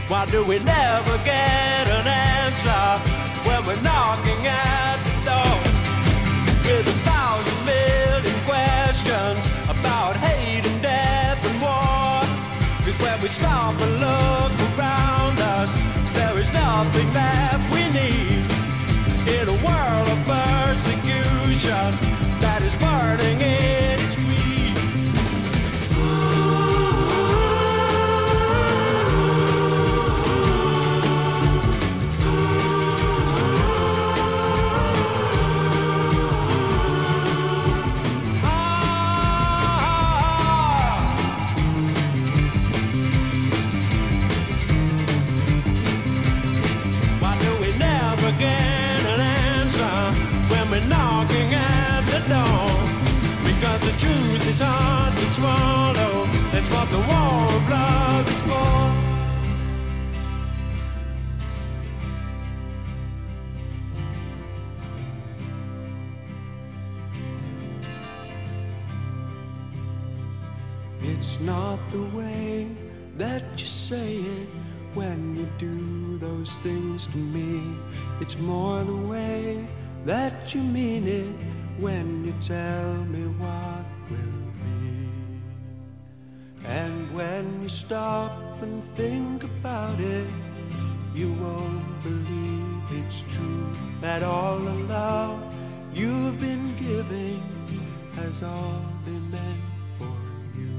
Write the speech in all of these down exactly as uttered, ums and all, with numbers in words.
Why do we never get an answer when we're knocking at the door? With a thousand million questions about hate and death and war. Cause when we stop and look around us, there is nothing that we need. In a world of persecution that is burning in its greed. Why do we never get an answer when we're knocking at the door? Because the truth is hard to swallow. That's what the war of love is for. It's not the way that you say it when you do those things to me. It's more the way that you mean it when you tell me what will be. And when you stop and think about it, you won't believe it's true that all the love you've been giving has all been meant for you.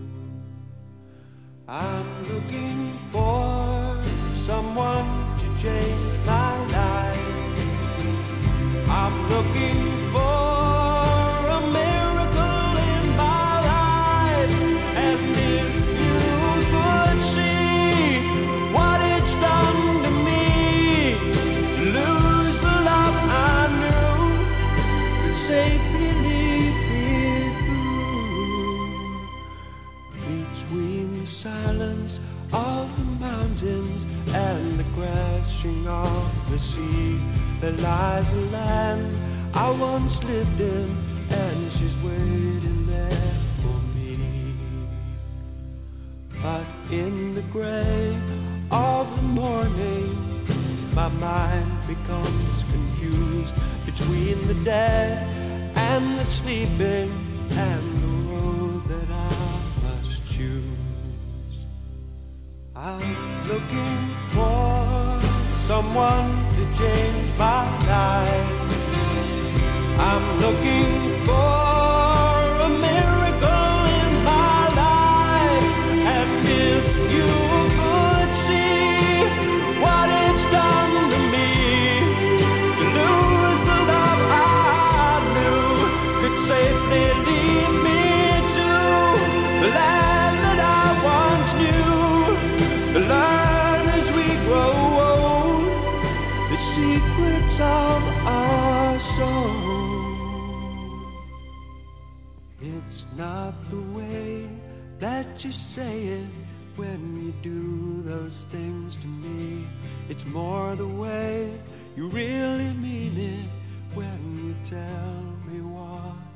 I'm looking for someone to change my life. I'm looking for a miracle in my life. And if you could see what it's done to me, lose the love I knew could safely lead me through. Between the silence of the mountains and the crashing of the sea, there lies a land I once lived in, and she's waiting there for me. But in the gray of the morning, my mind becomes confused between the dead and the sleeping and the road that I must choose. I'm looking for someone to change my life. I'm looking for a miracle in my life. And if you could see what it's done to me, to lose the love I knew could safely lead me to the land that I once knew, to learn as we grow old the secrets of our soul. It's not the way that you say it when you do those things to me. It's more the way you really mean it when you tell me what